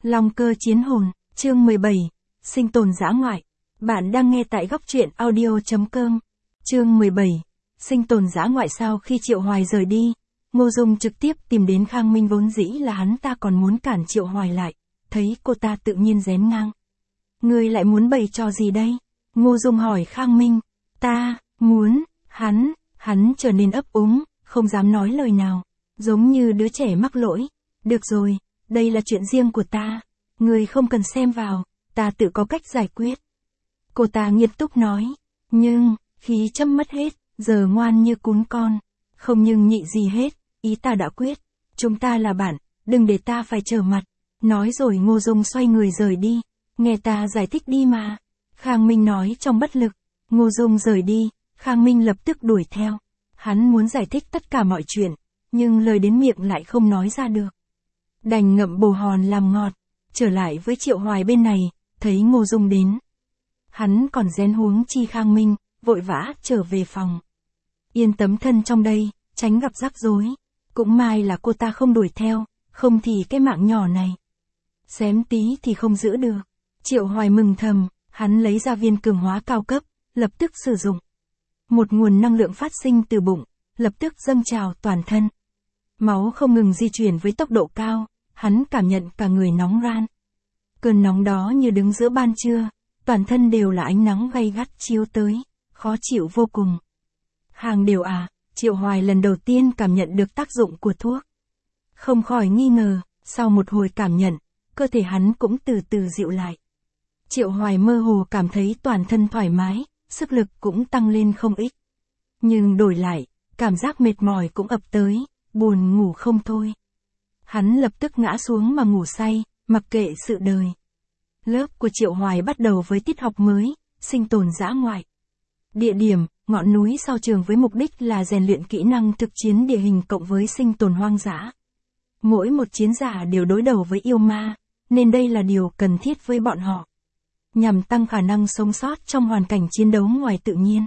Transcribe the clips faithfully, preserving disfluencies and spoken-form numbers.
Long cơ chiến hồn, chương mười bảy, sinh tồn dã ngoại. Bạn đang nghe tại góc truyện audio chấm com. Chương mười bảy, sinh tồn dã ngoại. Sau khi Triệu Hoài rời đi, Ngô Dung trực tiếp tìm đến Khang Minh, vốn dĩ là hắn ta còn muốn cản Triệu Hoài lại, thấy cô ta tự nhiên rén ngang. Ngươi lại muốn bày trò gì đây? Ngô Dung hỏi Khang Minh. Ta, muốn, hắn, hắn trở nên ấp úng, không dám nói lời nào, giống như đứa trẻ mắc lỗi. Được rồi, đây là chuyện riêng của ta, ngươi không cần xem vào, ta tự có cách giải quyết. Cô ta nghiêm túc nói, nhưng, khí châm mất hết, giờ ngoan như cún con, không nhưng nhị gì hết, ý ta đã quyết, chúng ta là bạn, đừng để ta phải trở mặt. Nói rồi Ngô Dung xoay người rời đi, nghe ta giải thích đi mà. Khang Minh nói trong bất lực. Ngô Dung rời đi, Khang Minh lập tức đuổi theo. Hắn muốn giải thích tất cả mọi chuyện, nhưng lời đến miệng lại không nói ra được. Đành ngậm bồ hòn làm ngọt, trở lại với Triệu Hoài bên này, thấy Ngô Dung đến. Hắn còn rén huống chi Khang Minh, vội vã trở về phòng. Yên tấm thân trong đây, tránh gặp rắc rối. Cũng may là cô ta không đuổi theo, không thì cái mạng nhỏ này xém tí thì không giữ được. Triệu Hoài mừng thầm, hắn lấy ra viên cường hóa cao cấp, lập tức sử dụng. Một nguồn năng lượng phát sinh từ bụng, lập tức dâng trào toàn thân. Máu không ngừng di chuyển với tốc độ cao, hắn cảm nhận cả người nóng ran. Cơn nóng đó như đứng giữa ban trưa, toàn thân đều là ánh nắng gay gắt chiếu tới, khó chịu vô cùng. Hàng đều à, Triệu Hoài lần đầu tiên cảm nhận được tác dụng của thuốc. Không khỏi nghi ngờ, sau một hồi cảm nhận, cơ thể hắn cũng từ từ dịu lại. Triệu Hoài mơ hồ cảm thấy toàn thân thoải mái, sức lực cũng tăng lên không ít. Nhưng đổi lại, cảm giác mệt mỏi cũng ập tới, buồn ngủ không thôi. Hắn lập tức ngã xuống mà ngủ say, mặc kệ sự đời. Lớp của Triệu Hoài bắt đầu với tiết học mới, sinh tồn dã ngoại. Địa điểm, ngọn núi sau trường, với mục đích là rèn luyện kỹ năng thực chiến địa hình cộng với sinh tồn hoang dã. Mỗi một chiến giả đều đối đầu với yêu ma, nên đây là điều cần thiết với bọn họ, nhằm tăng khả năng sống sót trong hoàn cảnh chiến đấu ngoài tự nhiên.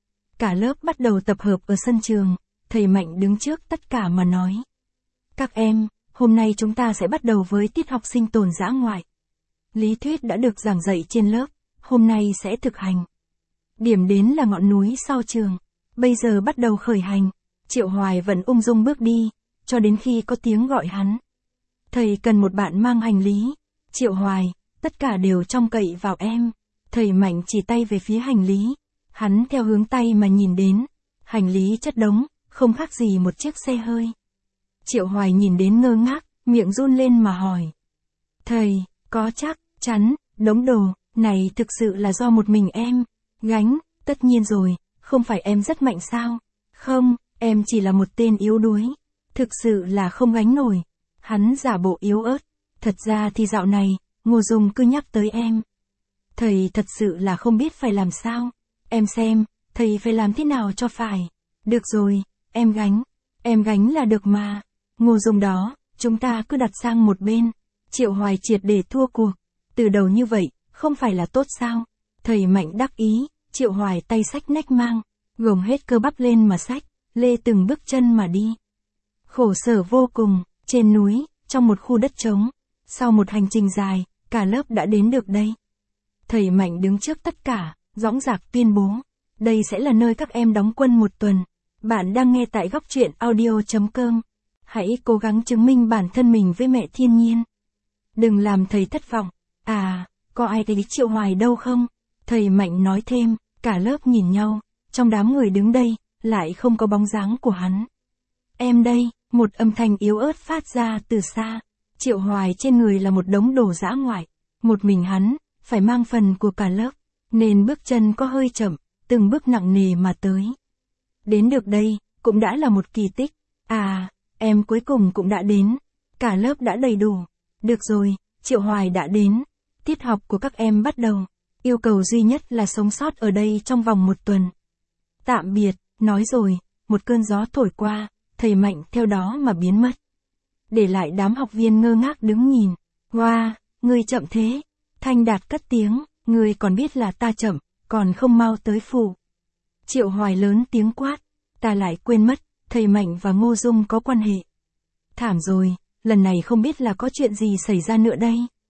Cả lớp bắt đầu tập hợp ở sân trường, thầy Mạnh đứng trước tất cả mà nói. Các em, hôm nay chúng ta sẽ bắt đầu với tiết học sinh tồn dã ngoại. Lý thuyết đã được giảng dạy trên lớp, hôm nay sẽ thực hành. Điểm đến là ngọn núi sau trường, bây giờ bắt đầu khởi hành. Triệu Hoài vẫn ung dung bước đi, cho đến khi có tiếng gọi hắn. Thầy cần một bạn mang hành lý. Triệu Hoài, tất cả đều trông cậy vào em. Thầy Mạnh chỉ tay về phía hành lý. Hắn theo hướng tay mà nhìn đến. Hành lý chất đống, không khác gì một chiếc xe hơi. Triệu Hoài nhìn đến ngơ ngác, miệng run lên mà hỏi. Thầy, có chắc chắn, đống đồ này thực sự là do một mình em gánh? Tất nhiên rồi, không phải em rất mạnh sao? Không, em chỉ là một tên yếu đuối. Thực sự là không gánh nổi. Hắn giả bộ yếu ớt. Thật ra thì dạo này, Ngô Dung cứ nhắc tới em. Thầy thật sự là không biết phải làm sao. Em xem, thầy phải làm thế nào cho phải. Được rồi, em gánh. Em gánh là được mà. Ngô Dung đó, chúng ta cứ đặt sang một bên. Triệu Hoài triệt để thua cuộc. Từ đầu như vậy, không phải là tốt sao? Thầy Mạnh đắc ý, Triệu Hoài tay xách nách mang, gồng hết cơ bắp lên mà xách, lê từng bước chân mà đi. Khổ sở vô cùng, trên núi, trong một khu đất trống. Sau một hành trình dài, cả lớp đã đến được đây. Thầy Mạnh đứng trước tất cả, dõng dạc tuyên bố. Đây sẽ là nơi các em đóng quân một tuần. Bạn đang nghe tại góc truyện audio chấm com. Hãy cố gắng chứng minh bản thân mình với mẹ thiên nhiên. Đừng làm thầy thất vọng. À, có ai thấy Triệu Hoài đâu không? Thầy Mạnh nói thêm, cả lớp nhìn nhau. Trong đám người đứng đây, lại không có bóng dáng của hắn. Em đây, một âm thanh yếu ớt phát ra từ xa. Triệu Hoài trên người là một đống đồ dã ngoại. Một mình hắn, phải mang phần của cả lớp, nên bước chân có hơi chậm, từng bước nặng nề mà tới. Đến được đây, cũng đã là một kỳ tích. À, em cuối cùng cũng đã đến. Cả lớp đã đầy đủ. Được rồi, Triệu Hoài đã đến. Tiết học của các em bắt đầu. Yêu cầu duy nhất là sống sót ở đây trong vòng một tuần. Tạm biệt, nói rồi, một cơn gió thổi qua, thầy Mạnh theo đó mà biến mất. Để lại đám học viên ngơ ngác đứng nhìn. Wow, ngươi chậm thế. Thanh Đạt cất tiếng, ngươi còn biết là ta chậm, còn không mau tới phủ. Triệu Hoài lớn tiếng quát, ta lại quên mất, thầy Mạnh và Ngô Dung có quan hệ. Thảm rồi, lần này không biết là có chuyện gì xảy ra nữa đây.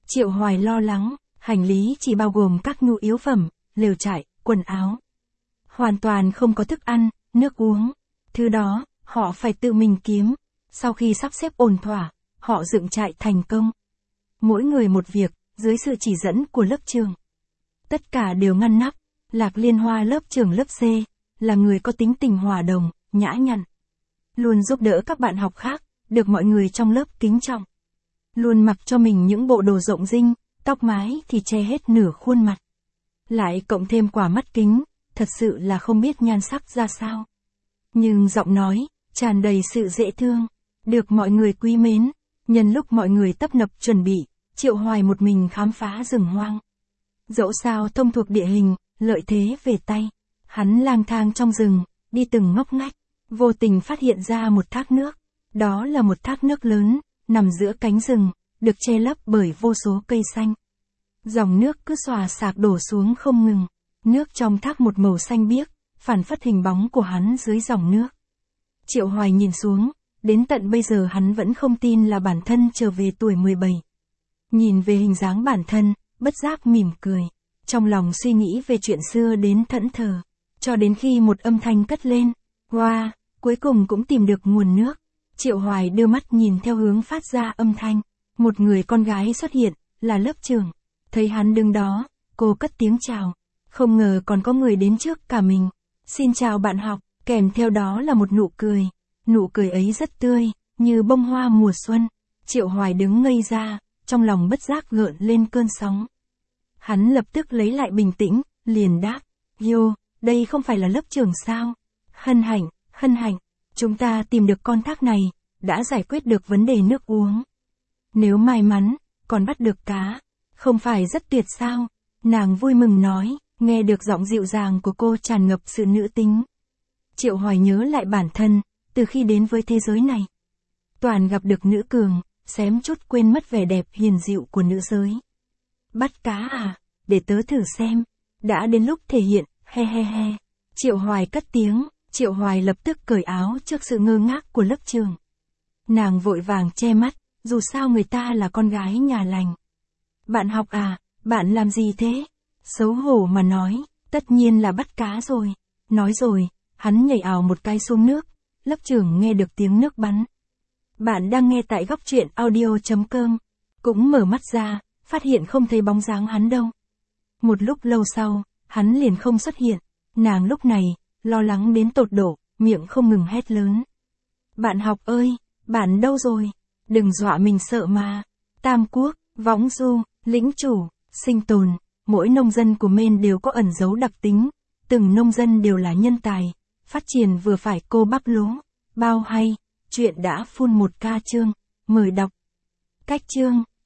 Triệu Hoài lo lắng, hành lý chỉ bao gồm các nhu yếu phẩm, lều trại, quần áo. Hoàn toàn không có thức ăn, nước uống. Thứ đó, họ phải tự mình kiếm. Sau khi sắp xếp ổn thỏa, họ dựng trại thành công. Mỗi người một việc, dưới sự chỉ dẫn của lớp trưởng. Tất cả đều ngăn nắp. Lạc Liên Hoa lớp trưởng lớp C, là người có tính tình hòa đồng, nhã nhặn. Luôn giúp đỡ các bạn học khác, được mọi người trong lớp kính trọng. Luôn mặc cho mình những bộ đồ rộng rinh, tóc mái thì che hết nửa khuôn mặt. Lại cộng thêm quả mắt kính, thật sự là không biết nhan sắc ra sao. Nhưng giọng nói, tràn đầy sự dễ thương, được mọi người quý mến. Nhân lúc mọi người tấp nập chuẩn bị, Triệu Hoài một mình khám phá rừng hoang. Dẫu sao thông thuộc địa hình, lợi thế về tay. Hắn lang thang trong rừng, đi từng ngóc ngách, vô tình phát hiện ra một thác nước. Đó là một thác nước lớn, nằm giữa cánh rừng, được che lấp bởi vô số cây xanh. Dòng nước cứ xòa xạc đổ xuống không ngừng. Nước trong thác một màu xanh biếc, phản phất hình bóng của hắn dưới dòng nước. Triệu Hoài nhìn xuống, đến tận bây giờ hắn vẫn không tin là bản thân trở về tuổi mười bảy. Nhìn về hình dáng bản thân, bất giác mỉm cười. Trong lòng suy nghĩ về chuyện xưa đến thẫn thờ. Cho đến khi một âm thanh cất lên. Wow, cuối cùng cũng tìm được nguồn nước. Triệu Hoài đưa mắt nhìn theo hướng phát ra âm thanh. Một người con gái xuất hiện, là lớp trưởng. Thấy hắn đứng đó, cô cất tiếng chào. Không ngờ còn có người đến trước cả mình. Xin chào bạn học, kèm theo đó là một nụ cười. Nụ cười ấy rất tươi, như bông hoa mùa xuân. Triệu Hoài đứng ngây ra, trong lòng bất giác gợn lên cơn sóng. Hắn lập tức lấy lại bình tĩnh, liền đáp. Yo, đây không phải là lớp trưởng sao? Hân hạnh, hân hạnh, chúng ta tìm được con thác này, đã giải quyết được vấn đề nước uống. Nếu may mắn, còn bắt được cá, không phải rất tuyệt sao? Nàng vui mừng nói, nghe được giọng dịu dàng của cô tràn ngập sự nữ tính. Triệu Hoài nhớ lại bản thân, từ khi đến với thế giới này. Toàn gặp được nữ cường, xém chút quên mất vẻ đẹp hiền dịu của nữ giới. Bắt cá à, để tớ thử xem. Đã đến lúc thể hiện, he he he. Triệu Hoài cất tiếng, Triệu Hoài lập tức cởi áo trước sự ngơ ngác của lớp trưởng. Nàng vội vàng che mắt, dù sao người ta là con gái nhà lành. Bạn học à, bạn làm gì thế? Xấu hổ mà nói, tất nhiên là bắt cá rồi. Nói rồi, hắn nhảy ào một cái xuống nước, lớp trưởng nghe được tiếng nước bắn. Bạn đang nghe tại góc truyện audio chấm com. Cũng mở mắt ra, phát hiện không thấy bóng dáng hắn đâu. Một lúc lâu sau, hắn liền không xuất hiện. Nàng lúc này, lo lắng đến tột độ, miệng không ngừng hét lớn. Bạn học ơi, bạn đâu rồi? Đừng dọa mình sợ mà. Tam Quốc, Võng Du, Lĩnh Chủ, Sinh Tồn, mỗi nông dân của Maine đều có ẩn dấu đặc tính. Từng nông dân đều là nhân tài, phát triển vừa phải cô bắp lúa. Bao hay, chuyện đã phun một ca chương, mời đọc. Cách chương.